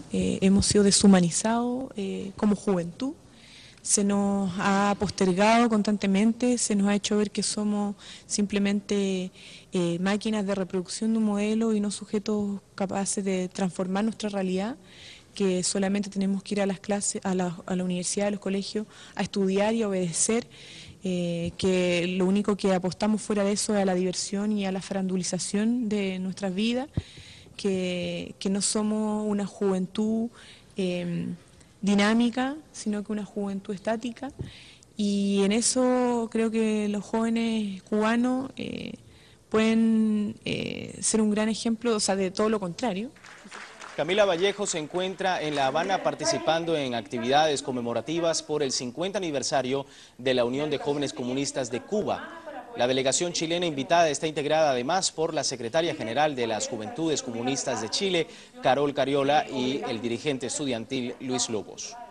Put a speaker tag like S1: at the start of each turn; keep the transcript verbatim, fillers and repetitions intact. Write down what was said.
S1: eh, hemos sido deshumanizados eh, como juventud. Se nos ha postergado constantemente, se nos ha hecho ver que somos simplemente eh, máquinas de reproducción de un modelo y no sujetos capaces de transformar nuestra realidad, que solamente tenemos que ir a las clases, a la, a la universidad, a los colegios, a estudiar y a obedecer, eh, que lo único que apostamos fuera de eso es a la diversión y a la farandulización de nuestras vidas, que, que no somos una juventud eh, dinámica, sino que una juventud estática, y en eso creo que los jóvenes cubanos eh, pueden eh, ser un gran ejemplo, o sea, de todo lo contrario.
S2: Camila Vallejo se encuentra en La Habana participando en actividades conmemorativas por el cincuenta aniversario de la Unión de Jóvenes Comunistas de Cuba. La delegación chilena invitada está integrada además por la secretaria general de las Juventudes Comunistas de Chile, Carol Cariola, y el dirigente estudiantil Luis Lobos.